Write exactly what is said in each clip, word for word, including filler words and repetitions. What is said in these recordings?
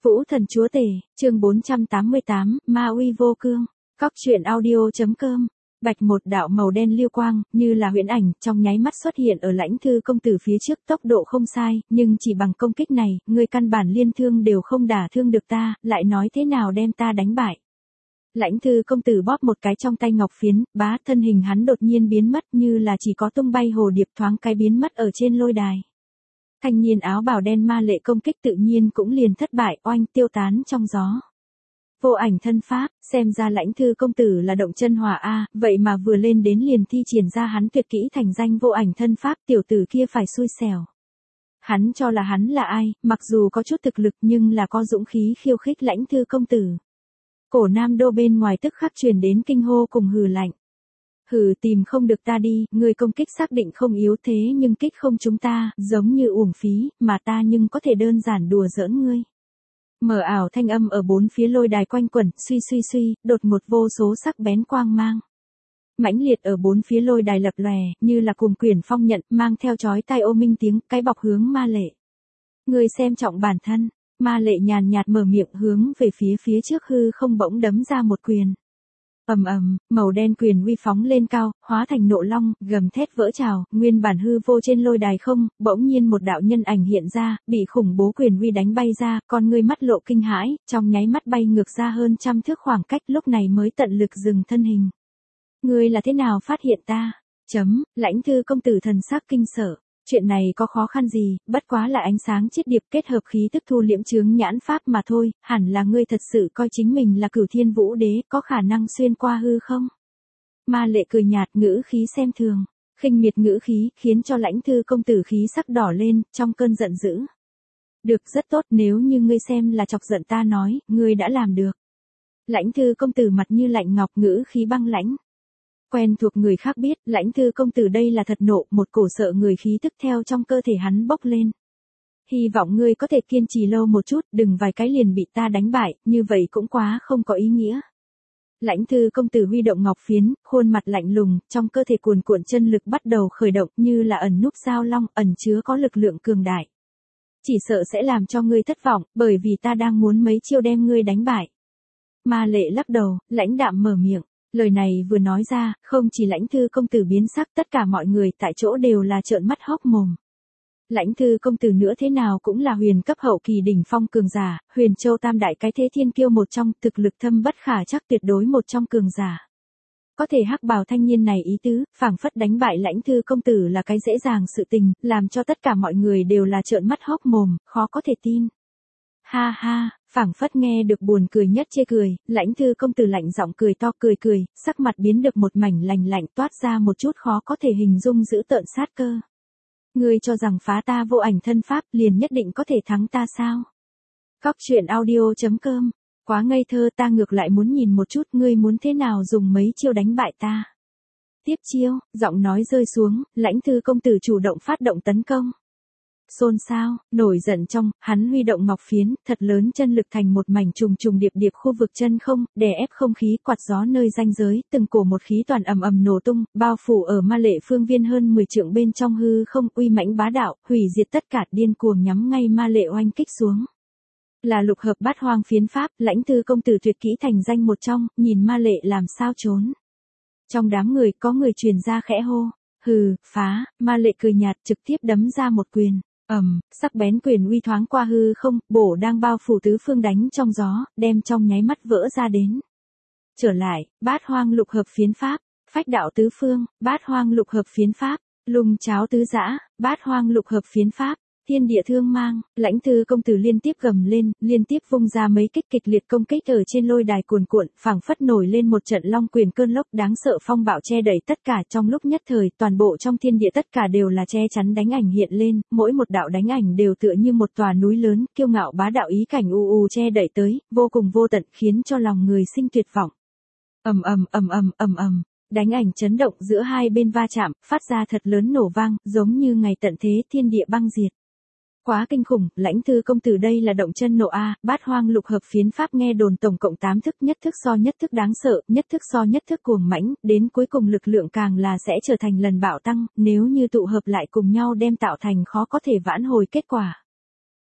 Vũ thần chúa tể, chương bốn trăm tám mươi tám, ma uy vô cương. Cóc truyện audio.com. Bạch một đạo màu đen liêu quang, như là huyễn ảnh, trong nháy mắt xuất hiện ở Lãnh Thư công tử phía trước, tốc độ không sai, nhưng chỉ bằng công kích này, ngươi căn bản liên thương đều không đả thương được ta, lại nói thế nào đem ta đánh bại. Lãnh Thư công tử bóp một cái trong tay ngọc phiến, bá, thân hình hắn đột nhiên biến mất, như là chỉ có tung bay hồ điệp thoáng cái biến mất ở trên lôi đài. Thanh niên áo bào đen ma lệ công kích tự nhiên cũng liền thất bại, oanh tiêu tán trong gió. Vô ảnh thân pháp, xem ra Lãnh Thư công tử là động chân hỏa a, vậy mà vừa lên đến liền thi triển ra hắn tuyệt kỹ thành danh vô ảnh thân pháp, tiểu tử kia phải xui xẻo. Hắn cho là hắn là ai, mặc dù có chút thực lực nhưng là có dũng khí khiêu khích Lãnh Thư công tử. Cổ Nam Đô bên ngoài tức khắc truyền đến kinh hô cùng hừ lạnh. Hừ, tìm không được ta đi, người công kích xác định không yếu thế nhưng kích không chúng ta, giống như uổng phí, mà ta nhưng có thể đơn giản đùa giỡn ngươi. Mờ ảo thanh âm ở bốn phía lôi đài quanh quẩn, suy suy suy, đột một vô số sắc bén quang mang. Mãnh liệt ở bốn phía lôi đài lập lòe, như là cùng quyển phong nhận, mang theo chói tai ô minh tiếng, cái bọc hướng ma lệ. Người xem trọng bản thân, ma lệ nhàn nhạt mở miệng hướng về phía phía trước hư không bỗng đấm ra một quyền. Ầm ầm, màu đen quyền uy phóng lên cao, hóa thành nộ long, gầm thét vỡ trào, nguyên bản hư vô trên lôi đài không, bỗng nhiên một đạo nhân ảnh hiện ra, bị khủng bố quyền uy đánh bay ra, con ngươi mắt lộ kinh hãi, trong nháy mắt bay ngược ra hơn trăm thước khoảng cách, lúc này mới tận lực dừng thân hình. Ngươi là thế nào phát hiện ta? Chấm, Lãnh Thư công tử thần sắc kinh sợ. Chuyện này có khó khăn gì, bất quá là ánh sáng chiết điệp kết hợp khí tức thu liễm chướng nhãn pháp mà thôi, hẳn là ngươi thật sự coi chính mình là Cửu Thiên Vũ Đế, có khả năng xuyên qua hư không? Ma lệ cười nhạt, ngữ khí xem thường, khinh miệt ngữ khí, khiến cho Lãnh Thư công tử khí sắc đỏ lên, trong cơn giận dữ. Được, rất tốt, nếu như ngươi xem là chọc giận ta nói, ngươi đã làm được. Lãnh Thư công tử mặt như lạnh ngọc, ngữ khí băng lãnh. Quen thuộc người khác biết, Lãnh Thư công tử đây là thật nộ, một cổ sợ người khí tức theo trong cơ thể hắn bốc lên. Hy vọng ngươi có thể kiên trì lâu một chút, đừng vài cái liền bị ta đánh bại, như vậy cũng quá không có ý nghĩa. Lãnh Thư công tử huy động ngọc phiến, khuôn mặt lạnh lùng, trong cơ thể cuồn cuộn chân lực bắt đầu khởi động, như là ẩn núp giao long, ẩn chứa có lực lượng cường đại. Chỉ sợ sẽ làm cho ngươi thất vọng, bởi vì ta đang muốn mấy chiêu đem ngươi đánh bại. Ma lệ lắc đầu, lãnh đạm mở miệng. Lời này vừa nói ra, không chỉ Lãnh Thư công tử biến sắc, tất cả mọi người tại chỗ đều là trợn mắt hốc mồm. Lãnh Thư công tử nữa thế nào cũng là huyền cấp hậu kỳ đỉnh phong cường giả, Huyền Châu tam đại cái thế thiên kiêu một trong, thực lực thâm bất khả chắc tuyệt đối một trong cường giả. Có thể hắc bào thanh niên này ý tứ, phảng phất đánh bại Lãnh Thư công tử là cái dễ dàng sự tình, làm cho tất cả mọi người đều là trợn mắt hốc mồm, khó có thể tin. Ha ha, phảng phất nghe được buồn cười nhất chê cười, Lãnh Thư công tử lạnh giọng cười to cười cười, sắc mặt biến được một mảnh lạnh lạnh toát ra một chút khó có thể hình dung giữ tợn sát cơ. Ngươi cho rằng phá ta vô ảnh thân pháp liền nhất định có thể thắng ta sao? Cóc truyện audio.com. Quá ngây thơ, ta ngược lại muốn nhìn một chút ngươi muốn thế nào dùng mấy chiêu đánh bại ta. Tiếp chiêu, giọng nói rơi xuống, Lãnh Thư công tử chủ động phát động tấn công. Xôn xao, nổi giận trong, hắn huy động ngọc phiến, thật lớn chân lực thành một mảnh trùng trùng điệp điệp khu vực chân không, đè ép không khí quạt gió nơi ranh giới, từng cổ một khí toàn ầm ầm nổ tung, bao phủ ở ma lệ phương viên hơn mười trượng bên trong hư không, uy mãnh bá đạo, hủy diệt tất cả, điên cuồng nhắm ngay ma lệ oanh kích xuống. Là lục hợp bát hoang phiến pháp, Lãnh Thư công tử tuyệt kỹ thành danh một trong, nhìn ma lệ làm sao trốn. Trong đám người có người truyền ra khẽ hô, hừ, phá, ma lệ cười nhạt trực tiếp đấm ra một quyền. Ầm, um, sắc bén quyền uy thoáng qua hư không, bổ đang bao phủ tứ phương đánh trong gió, đem trong nháy mắt vỡ ra đến. Trở lại, bát hoang lục hợp phiến pháp, phách đạo tứ phương, bát hoang lục hợp phiến pháp, lùng cháo tứ dã, bát hoang lục hợp phiến pháp, thiên địa thương mang, Lãnh Thư công tử liên tiếp gầm lên, liên tiếp vung ra mấy kích kịch liệt công kích ở trên lôi đài cuồn cuộn, phảng phất nổi lên một trận long quyền cơn lốc đáng sợ phong bạo che đậy tất cả trong lúc nhất thời, toàn bộ trong thiên địa tất cả đều là che chắn đánh ảnh hiện lên, mỗi một đạo đánh ảnh đều tựa như một tòa núi lớn, kiêu ngạo bá đạo ý cảnh u u che đậy tới, vô cùng vô tận, khiến cho lòng người sinh tuyệt vọng. Ầm ầm ầm ầm ầm ầm. Đánh ảnh chấn động giữa hai bên va chạm, phát ra thật lớn nổ vang, giống như ngày tận thế thiên địa băng diệt. Quá kinh khủng, Lãnh Thư công tử đây là động chân nộ a, bát hoang lục hợp phiến pháp nghe đồn tổng cộng tám thức, nhất thức so nhất thức đáng sợ, nhất thức so nhất thức cuồng mãnh, đến cuối cùng lực lượng càng là sẽ trở thành lần bạo tăng, nếu như tụ hợp lại cùng nhau đem tạo thành khó có thể vãn hồi kết quả.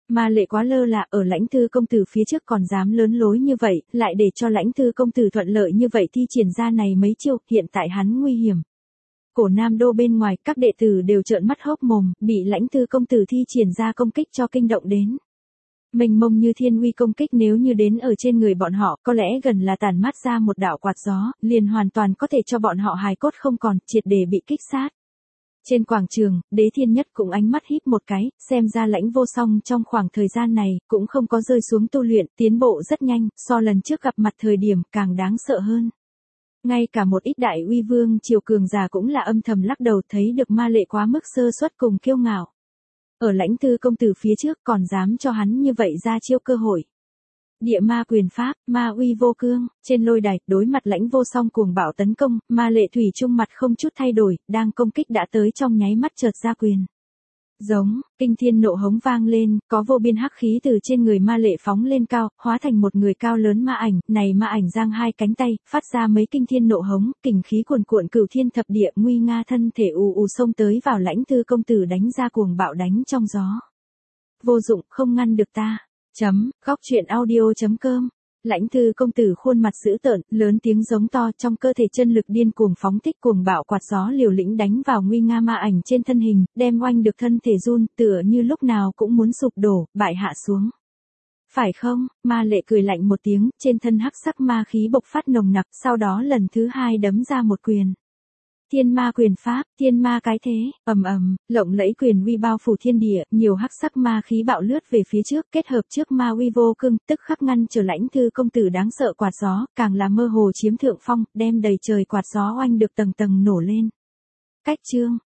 Ma Lệ quá lơ là, ở Lãnh Thư công tử phía trước còn dám lớn lối như vậy, lại để cho Lãnh Thư công tử thuận lợi như vậy thi triển ra này mấy chiêu, hiện tại hắn nguy hiểm. Cổ Nam Đô bên ngoài, các đệ tử đều trợn mắt hốc mồm, bị Lãnh Thư công tử thi triển ra công kích cho kinh động đến. Mênh mông như thiên uy công kích nếu như đến ở trên người bọn họ, có lẽ gần là tản mát ra một đạo quạt gió, liền hoàn toàn có thể cho bọn họ hài cốt không còn, triệt để bị kích sát. Trên quảng trường, Đế Thiên Nhất cũng ánh mắt híp một cái, xem ra Lãnh Vô Song trong khoảng thời gian này, cũng không có rơi xuống tu luyện, tiến bộ rất nhanh, so lần trước gặp mặt thời điểm càng đáng sợ hơn. Ngay cả một ít đại uy vương triều cường già cũng là âm thầm lắc đầu, thấy được Ma Lệ quá mức sơ suất cùng kiêu ngạo. Ở Lãnh Thư công tử phía trước còn dám cho hắn như vậy ra chiêu cơ hội. Địa ma quyền pháp, ma uy vô cương, trên lôi đài, đối mặt Lãnh Vô Song cuồng bạo tấn công, Ma Lệ thủy chung mặt không chút thay đổi, đang công kích đã tới trong nháy mắt chợt ra quyền. Giống, kinh thiên nộ hống vang lên, có vô biên hắc khí từ trên người Ma Lệ phóng lên cao, hóa thành một người cao lớn ma ảnh, này ma ảnh giang hai cánh tay, phát ra mấy kinh thiên nộ hống, kình khí cuồn cuộn cửu thiên thập địa, nguy nga thân thể ù ù xông tới vào Lãnh Thư công tử đánh ra cuồng bạo đánh trong gió. Vô dụng, không ngăn được ta. Chấm, góc truyện audio chấm com. Lãnh Thư công tử khuôn mặt dữ tợn, lớn tiếng giống to, trong cơ thể chân lực điên cuồng phóng thích cuồng bạo quạt gió liều lĩnh đánh vào nguy nga ma ảnh trên thân hình, đem oanh được thân thể run, tựa như lúc nào cũng muốn sụp đổ, bại hạ xuống. Phải không? Ma Lệ cười lạnh một tiếng, trên thân hắc sắc ma khí bộc phát nồng nặc, sau đó lần thứ hai đấm ra một quyền. Thiên ma quyền pháp, thiên ma cái thế, ầm ầm, lộng lẫy quyền uy bao phủ thiên địa, nhiều hắc sắc ma khí bạo lướt về phía trước, kết hợp trước ma uy vô cương, tức khắc ngăn trở Lãnh Thư công tử đáng sợ quạt gió, càng là mơ hồ chiếm thượng phong, đem đầy trời quạt gió oanh được tầng tầng nổ lên. Cách chương